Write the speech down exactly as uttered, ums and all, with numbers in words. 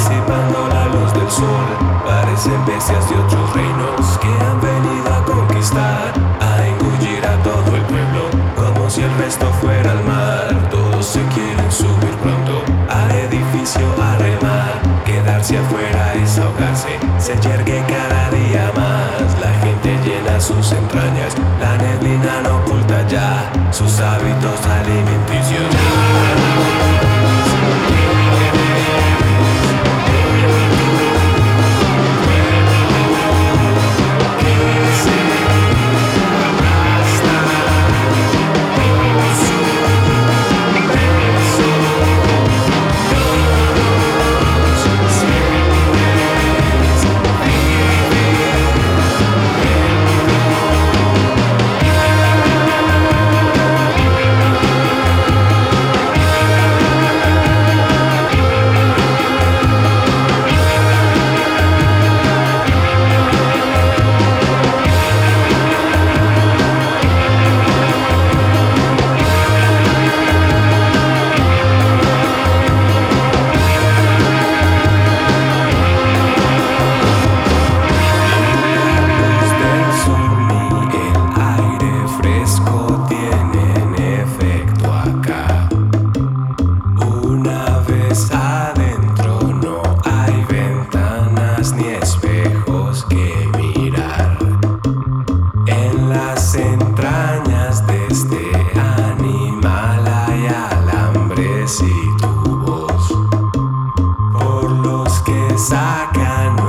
disipando la luz del sol. Parecen bestias de otros reinos que han venido a conquistar, a engullir a todo el pueblo, como si el resto fuera el mar. Todos se quieren subir pronto al edificio a remar. Quedarse afuera es ahogarse, se yergue cada día más. La gente llena sus entrañas, la neblina no oculta ya sus hábitos alimenticios. Adentro no hay ventanas ni espejos que mirar. En las entrañas de este animal hay alambres y tubos por los que sacan